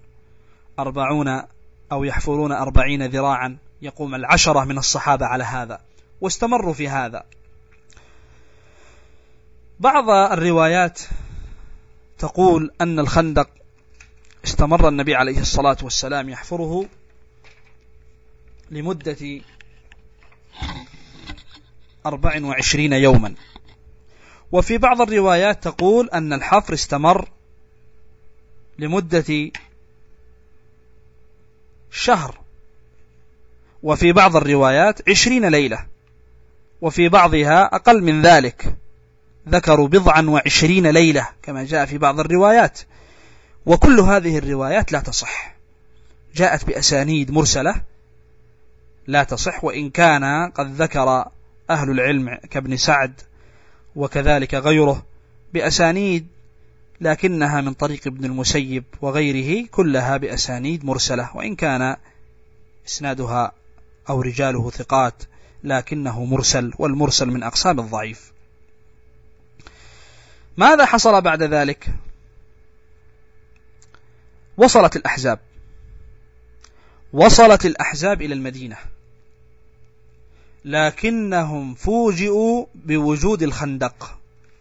40 ذراعا، يقوم 10 من الصحابة على هذا، واستمروا في هذا. بعض الروايات تقول أن الخندق استمر النبي عليه الصلاة والسلام يحفره لمدة 24 يوما، وفي بعض الروايات تقول أن الحفر استمر لمدة شهر، وفي بعض الروايات 20 ليلة، وفي بعضها أقل من ذلك، ذكروا 29 ليلة كما جاء في بعض الروايات. وكل هذه الروايات لا تصح، جاءت بأسانيد مرسلة لا تصح، وإن كان قد ذكر أهل العلم كابن سعد وكذلك غيره بأسانيد، لكنها من طريق ابن المسيب وغيره كلها بأسانيد مرسلة، وإن كان إسنادها أو رجاله ثقات لكنه مرسل، والمرسل من أقسام الضعيف. ماذا حصل بعد ذلك؟ وصلت الأحزاب إلى المدينة، لكنهم فوجئوا بوجود الخندق،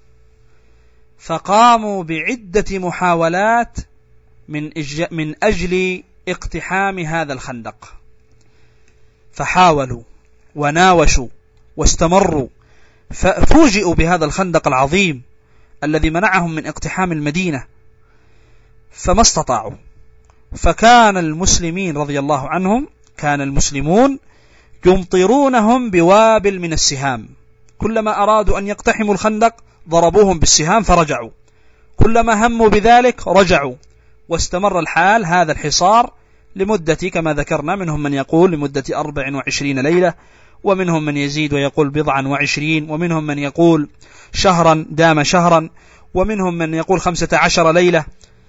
فقاموا بعدة محاولات من أجل اقتحام هذا الخندق، فحاولوا وناوشوا واستمروا، ففوجئوا بهذا الخندق العظيم الذي منعهم من اقتحام المدينة، فما استطاعوا. فكان المسلمين رضي الله عنهم، كان المسلمون يمطرونهم بوابل من السهام، كلما أرادوا أن يقتحموا الخندق ضربوهم بالسهام فرجعوا، كلما هموا بذلك رجعوا، واستمر الحال هذا الحصار لمدة كما ذكرنا، منهم من يقول لمدة 24 ليلة، ومنهم من يزيد ويقول 24، ومنهم من يقول شهرا دام شهرا، ومنهم من يقول 15 ليلة.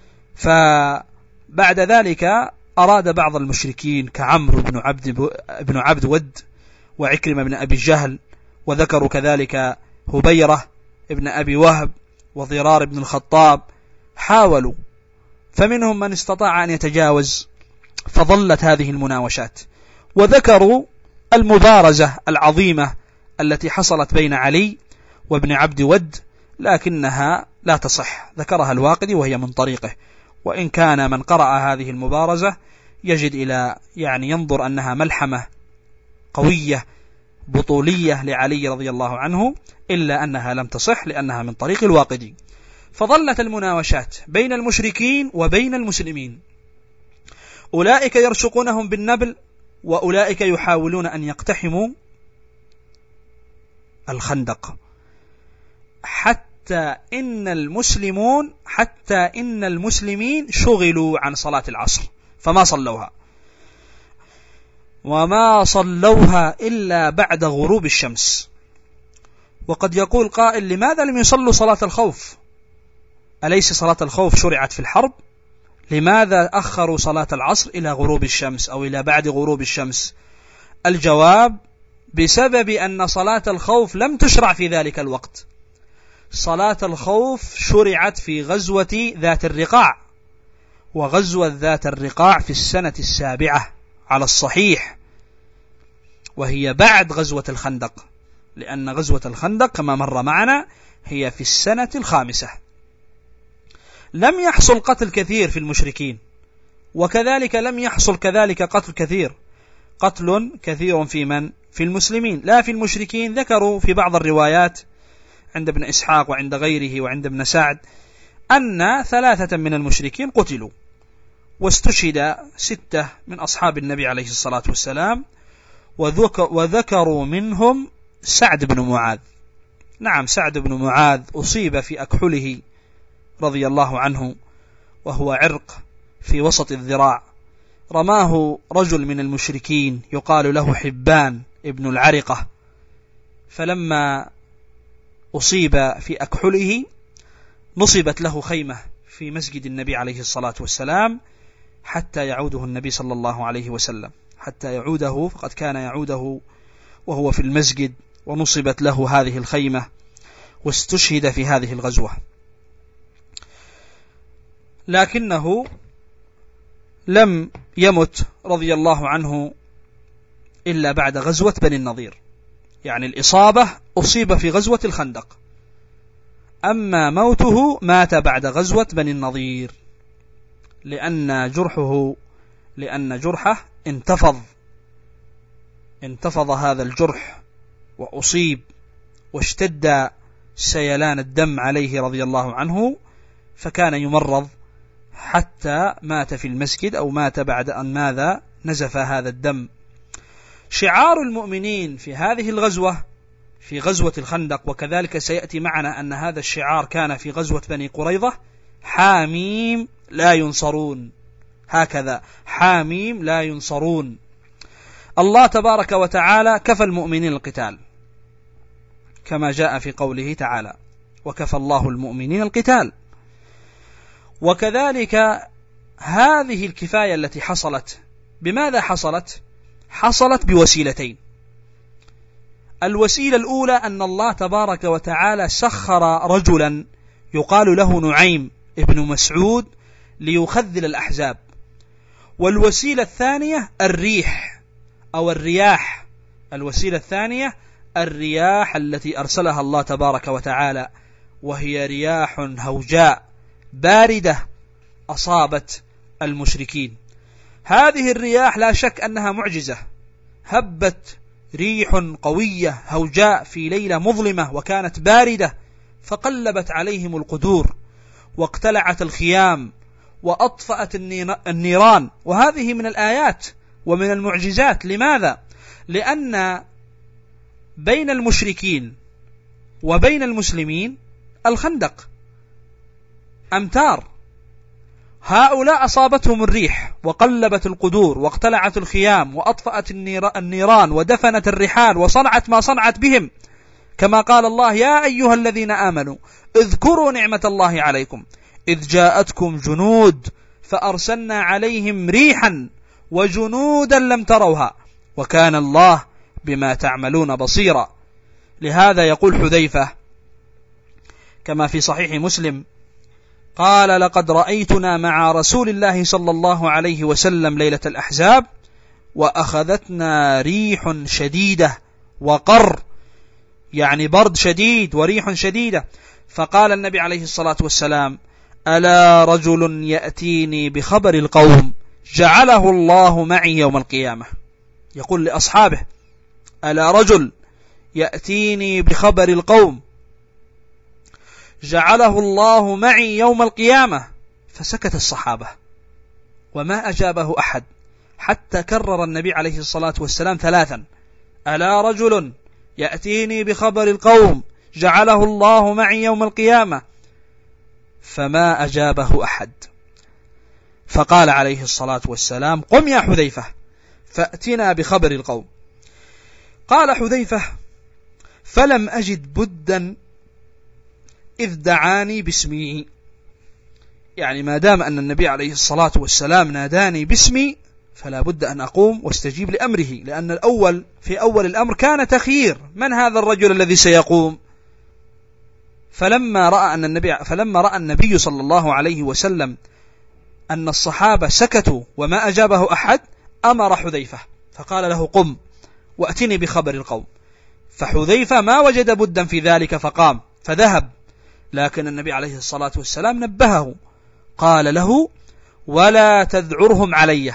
فبعد ذلك أراد بعض المشركين كعمرو بن عبد ود وعكرمة بن أبي جهل، وذكروا كذلك هبيرة ابن أبي وهب وضرار بن الخطاب، حاولوا، فمنهم من استطاع أن يتجاوز، فظلت هذه المناوشات. وذكروا المبارزة العظيمة التي حصلت بين علي وابن عبد ود، لكنها لا تصح، ذكرها الواقدي وهي من طريقه، وإن كان من قرأ هذه المبارزة يجد إلى ينظر أنها ملحمة قوية بطولية لعلي رضي الله عنه، إلا أنها لم تصح لأنها من طريق الواقدي. فظلت المناوشات بين المشركين وبين المسلمين، أولئك يرشقونهم بالنبل، وأولئك يحاولون أن يقتحموا الخندق، حتى إن المسلمين شغلوا عن صلاة العصر فما صلوها، وما صلوها إلا بعد غروب الشمس، وقد يقول قائل: لماذا لم يصلوا صلاة الخوف؟ أليس صلاة الخوف شرعت في الحرب؟ لماذا أخروا صلاة العصر إلى غروب الشمس أو إلى بعد غروب الشمس؟ الجواب: بسبب أن صلاة الخوف لم تشرع في ذلك الوقت. صلاة الخوف شرعت في غزوة ذات الرقاع، وغزوة ذات الرقاع في السنة 7 على الصحيح، وهي بعد غزوة الخندق، لأن غزوة الخندق كما مر معنا هي في السنة 5. لم يحصل قتل كثير في المشركين، وكذلك لم يحصل كذلك قتل كثير في من؟ في المسلمين، لا في المشركين. ذكروا في بعض الروايات عند ابن إسحاق وعند غيره وعند ابن سعد أن 3 من المشركين قتلوا، واستشهد 6 من أصحاب النبي عليه الصلاة والسلام، وذكروا منهم سعد بن معاذ. نعم، سعد بن معاذ أصيب في أكحله رضي الله عنه، وهو عرق في وسط الذراع، رماه رجل من المشركين يقال له حبان ابن العرقة، فلما أصيب في أكحله نصبت له خيمة في مسجد النبي عليه الصلاة والسلام حتى يعوده النبي صلى الله عليه وسلم، حتى يعوده، فقد كان يعوده وهو في المسجد، ونصبت له هذه الخيمة، واستشهد في هذه الغزوة. لكنه لم يمت رضي الله عنه إلا بعد غزوة بني النضير، يعني الإصابة أصيب في غزوة الخندق، أما موته مات بعد غزوة بني النضير، لأن جرحه انتفض هذا الجرح وأصيب، واشتد سيلان الدم عليه رضي الله عنه، فكان يمرض حتى مات في المسجد، أو مات بعد أن ماذا نزف هذا الدم. شعار المؤمنين في هذه الغزوة، في غزوة الخندق، وكذلك سيأتي معنا أن هذا الشعار كان في غزوة بني قريظة: حاميم لا ينصرون. هكذا: حاميم لا ينصرون. الله تبارك وتعالى كفى المؤمنين القتال، كما جاء في قوله تعالى: وكفى الله المؤمنين القتال. وكذلك هذه الكفاية التي حصلت بماذا حصلت؟ حصلت بوسيلتين. الوسيلة الأولى أن الله تبارك وتعالى سخر رجلا يقال له نعيم ابن مسعود ليخذل الأحزاب. والوسيلة الثانية الريح أو الرياح. الوسيلة الثانية الرياح التي أرسلها الله تبارك وتعالى، وهي رياح هوجاء باردة أصابت المشركين. هذه الرياح لا شك أنها معجزة. هبت ريح قوية هوجاء في ليلة مظلمة وكانت باردة، فقلبت عليهم القدور، واقتلعت الخيام، وأطفأت النيران. وهذه من الآيات ومن المعجزات. لماذا؟ لأن بين المشركين وبين المسلمين الخندق، أمتار. هؤلاء أصابتهم الريح وقلبت القدور واقتلعت الخيام وأطفأت النيران ودفنت الرحال وصنعت ما صنعت بهم، كما قال الله: يا أيها الذين آمنوا اذكروا نعمة الله عليكم إذ جاءتكم جنود فأرسلنا عليهم ريحا وجنودا لم تروها وكان الله بما تعملون بصيرا. لهذا يقول حذيفة كما في صحيح مسلم قال: لقد رأيتنا مع رسول الله صلى الله عليه وسلم ليلة الأحزاب وأخذتنا ريح شديدة وقر، يعني برد شديد وريح شديدة. فقال النبي عليه الصلاة والسلام: ألا رجل يأتيني بخبر القوم جعله الله معي يوم القيامة. يقول لأصحابه: ألا رجل يأتيني بخبر القوم جعله الله معي يوم القيامة. فسكت الصحابة وما أجابه أحد، حتى كرر النبي عليه الصلاة والسلام 3: ألا رجل يأتيني بخبر القوم جعله الله معي يوم القيامة. فما أجابه أحد. فقال عليه الصلاة والسلام: قم يا حذيفة فأتنا بخبر القوم. قال حذيفة: فلم أجد بدا إذ دعاني باسمي. يعني ما دام أن النبي عليه الصلاة والسلام ناداني باسمي فلا بد أن أقوم واستجيب لأمره، لأن في أول الأمر كان تخيير من هذا الرجل الذي سيقوم. فلما رأى النبي صلى الله عليه وسلم أن الصحابة سكتوا وما أجابه أحد أمر حذيفة فقال له قم وأتني بخبر القوم. فحذيفة ما وجد بدا في ذلك فقام فذهب، لكن النبي عليه الصلاة والسلام نبهه قال له ولا تذعرهم علي،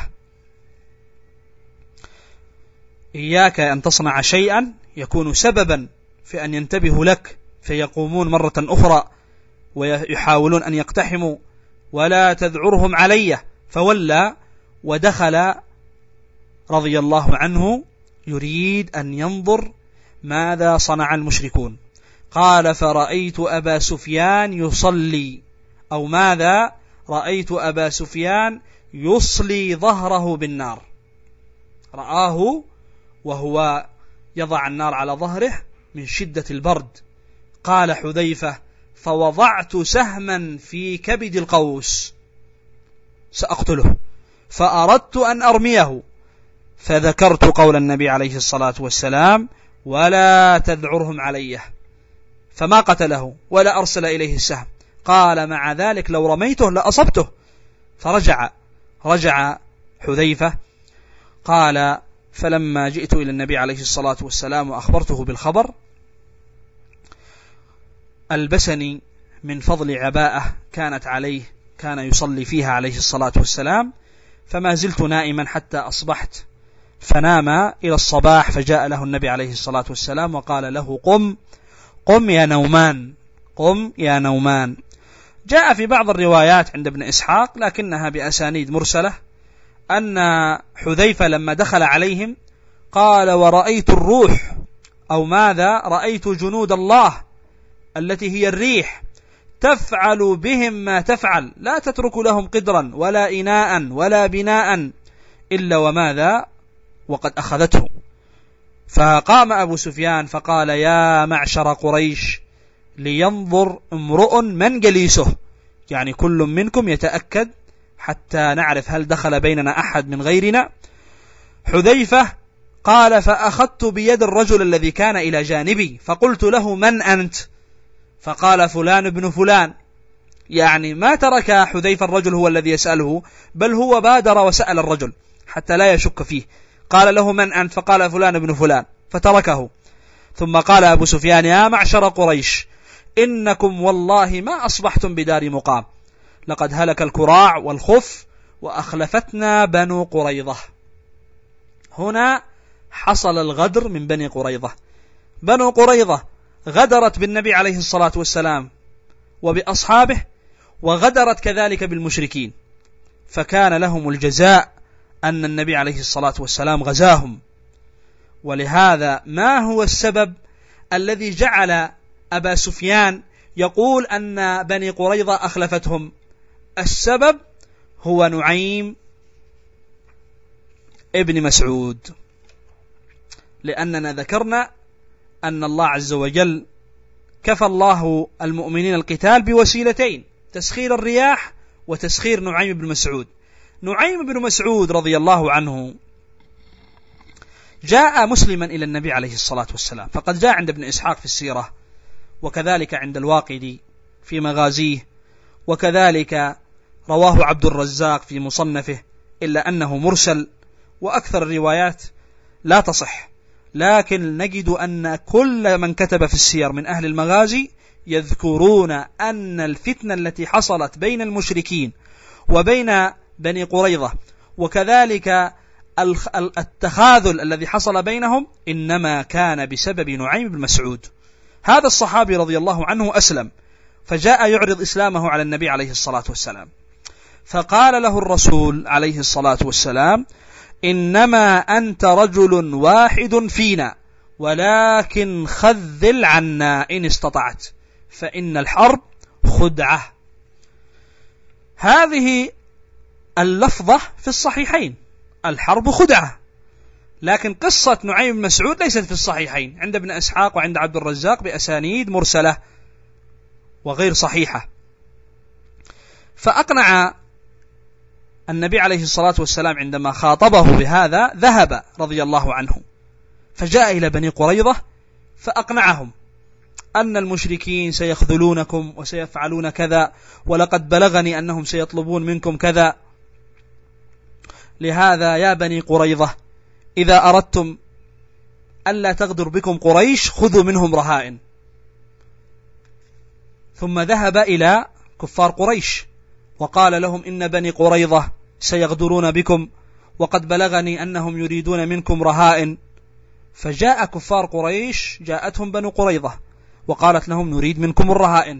إياك أن تصنع شيئا يكون سببا في أن ينتبهوا لك فيقومون مرة أخرى ويحاولون أن يقتحموا، ولا تذعرهم علي. فولى ودخل رضي الله عنه يريد أن ينظر ماذا صنع المشركون. قال فرأيت أبا سفيان يصلي، أو ماذا رأيت أبا سفيان يصلي ظهره بالنار، رآه وهو يضع النار على ظهره من شدة البرد. قال حذيفة فوضعت سهما في كبد القوس سأقتله، فأردت أن أرميه فذكرت قول النبي عليه الصلاة والسلام ولا تذعرهم عليه، فما قتله ولا أرسل إليه السهم. قال مع ذلك لو رميته لأصبته. فرجع حذيفة. قال فلما جئت إلى النبي عليه الصلاة والسلام وأخبرته بالخبر ألبسني من فضل عباءة كانت عليه كان يصلي فيها عليه الصلاة والسلام، فما زلت نائما حتى أصبحت، فنام إلى الصباح. فجاء له النبي عليه الصلاة والسلام وقال له قم يا نومان، قم يا نومان. جاء في بعض الروايات عند ابن إسحاق لكنها بأسانيد مرسلة أن حذيفة لما دخل عليهم قال ورأيت الروح، أو ماذا رأيت جنود الله التي هي الريح تفعل بهم ما تفعل، لا تترك لهم قدرا ولا إناء ولا بناء إلا وماذا وقد أخذته. فقام أبو سفيان فقال يا معشر قريش لينظر امرؤ من جليسه، يعني كل منكم يتأكد حتى نعرف هل دخل بيننا أحد من غيرنا. حذيفة قال فأخذت بيد الرجل الذي كان إلى جانبي فقلت له من أنت؟ فقال فلان ابن فلان، يعني ما ترك حذيفة الرجل هو الذي يسأله، بل هو بادر وسأل الرجل حتى لا يشك فيه. قال له من أنت؟ فقال فلان ابن فلان، فتركه. ثم قال أبو سفيان يا معشر قريش إنكم والله ما أصبحتم بدار مقام، لقد هلك الكراع والخف وأخلفتنا بنو قريظة. هنا حصل الغدر من بني قريظة. بنو قريظة غدرت بالنبي عليه الصلاة والسلام وبأصحابه، وغدرت كذلك بالمشركين، فكان لهم الجزاء أن النبي عليه الصلاة والسلام غزاهم. ولهذا ما هو السبب الذي جعل أبا سفيان يقول أن بني قريظة أخلفتهم؟ السبب هو نعيم ابن مسعود، لأننا ذكرنا أن الله عز وجل كفى الله المؤمنين القتال بوسيلتين، تسخير الرياح وتسخير نعيم بن مسعود. نعيم بن مسعود رضي الله عنه جاء مسلما إلى النبي عليه الصلاة والسلام، فقد جاء عند ابن إسحاق في السيرة، وكذلك عند الواقدي في مغازيه، وكذلك رواه عبد الرزاق في مصنفه، إلا أنه مرسل وأكثر الروايات لا تصح. لكن نجد أن كل من كتب في السير من أهل المغازي يذكرون أن الفتنة التي حصلت بين المشركين وبين بني قريظة، وكذلك التخاذل الذي حصل بينهم، إنما كان بسبب نعيم بن مسعود. هذا الصحابي رضي الله عنه أسلم، فجاء يعرض إسلامه على النبي عليه الصلاة والسلام، فقال له الرسول عليه الصلاة والسلام إنما أنت رجل واحد فينا، ولكن خذل عنا إن استطعت، فإن الحرب خدعة. هذه اللفظة في الصحيحين، الحرب خدعة، لكن قصة نعيم بن مسعود ليست في الصحيحين، عند ابن إسحاق وعند عبد الرزاق بأسانيد مرسلة وغير صحيحة. فأقنع النبي عليه الصلاة والسلام عندما خاطبه بهذا ذهب رضي الله عنه، فجاء إلى بني قريظة فأقنعهم أن المشركين سيخذلونكم وسيفعلون كذا، ولقد بلغني أنهم سيطلبون منكم كذا، لهذا يا بني قريظة إذا أردتم ألا تغدر بكم قريش خذوا منهم رهائن. ثم ذهب إلى كفار قريش وقال لهم إن بني قريظة سيغدرون بكم وقد بلغني أنهم يريدون منكم رهائن. فجاء كفار قريش، جاءتهم بنو قريظة وقالت لهم نريد منكم الرهائن،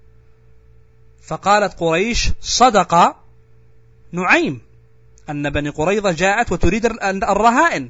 فقالت قريش صدق نعيم أن بني قريظة جاءت وتريد الرهائن.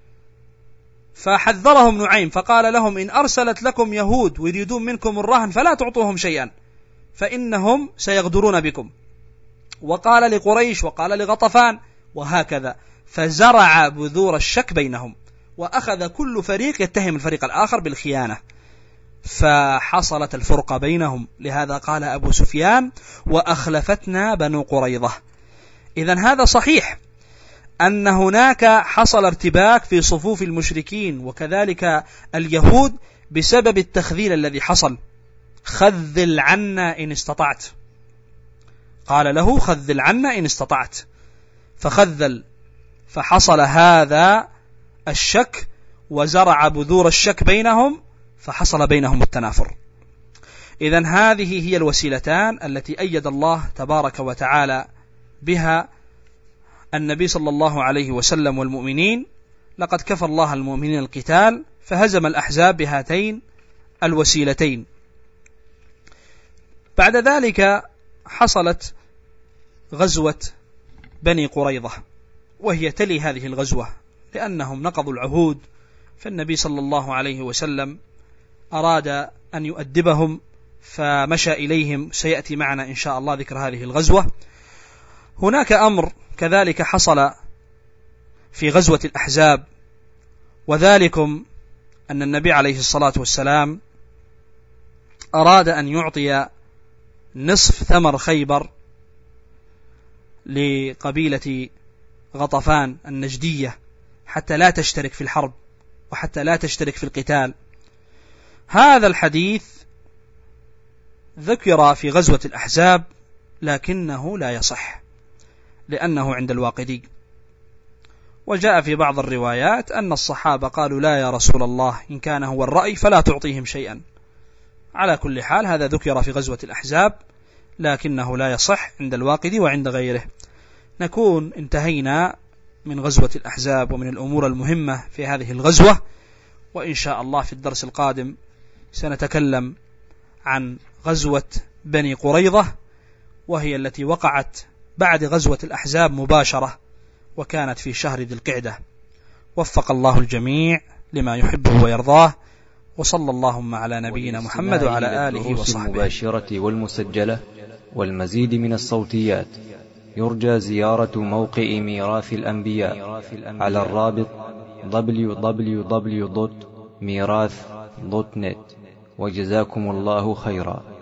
فحذرهم نعيم فقال لهم إن أرسلت لكم يهود ويريدون منكم الرهن فلا تعطوهم شيئا فإنهم سيغدرون بكم. وقال لقريش وقال لغطفان وهكذا، فزرع بذور الشك بينهم، وأخذ كل فريق يتهم الفريق الآخر بالخيانة، فحصلت الفرقة بينهم. لهذا قال أبو سفيان وأخلفتنا بنو قريظة. إذن هذا صحيح أن هناك حصل ارتباك في صفوف المشركين وكذلك اليهود بسبب التخذيل الذي حصل. خذل عنا إن استطعت، قال له خذل عنا إن استطعت، فخذل، فحصل هذا الشك وزرع بذور الشك بينهم، فحصل بينهم التنافر. إذن هذه هي الوسيلتان التي أيد الله تبارك وتعالى بها النبي صلى الله عليه وسلم والمؤمنين. لقد كفى الله المؤمنين القتال فهزم الأحزاب بهاتين الوسيلتين. بعد ذلك حصلت غزوة بني قريظة، وهي تلي هذه الغزوة لأنهم نقضوا العهود، فالنبي صلى الله عليه وسلم أراد أن يؤدبهم فمشى إليهم، سيأتي معنا إن شاء الله ذكر هذه الغزوة. هناك أمر كذلك حصل في غزوة الأحزاب، وذلكم أن النبي عليه الصلاة والسلام أراد أن يعطي نصف ثمر خيبر لقبيلة غطفان النجدية حتى لا تشترك في الحرب وحتى لا تشترك في القتال. هذا الحديث ذكر في غزوة الأحزاب لكنه لا يصح لأنه عند الواقدي، وجاء في بعض الروايات أن الصحابة قالوا لا يا رسول الله إن كان هو الرأي فلا تعطيهم شيئا. على كل حال هذا ذكر في غزوة الأحزاب لكنه لا يصح عند الواقدي وعند غيره. نكون انتهينا من غزوة الأحزاب ومن الأمور المهمة في هذه الغزوة، وإن شاء الله في الدرس القادم سنتكلم عن غزوة بني قريظة، وهي التي وقعت بعد غزوة الأحزاب مباشرة، وكانت في شهر ذي القعدة. وفق الله الجميع لما يحبه ويرضاه، وصلى اللهم على نبينا محمد وعلى آله وصحبه. المباشرة والمسجلة والمزيد من الصوتيات يرجى زيارة موقع ميراث الأنبياء على الرابط www.mirath.net. وجزاكم الله خيرا.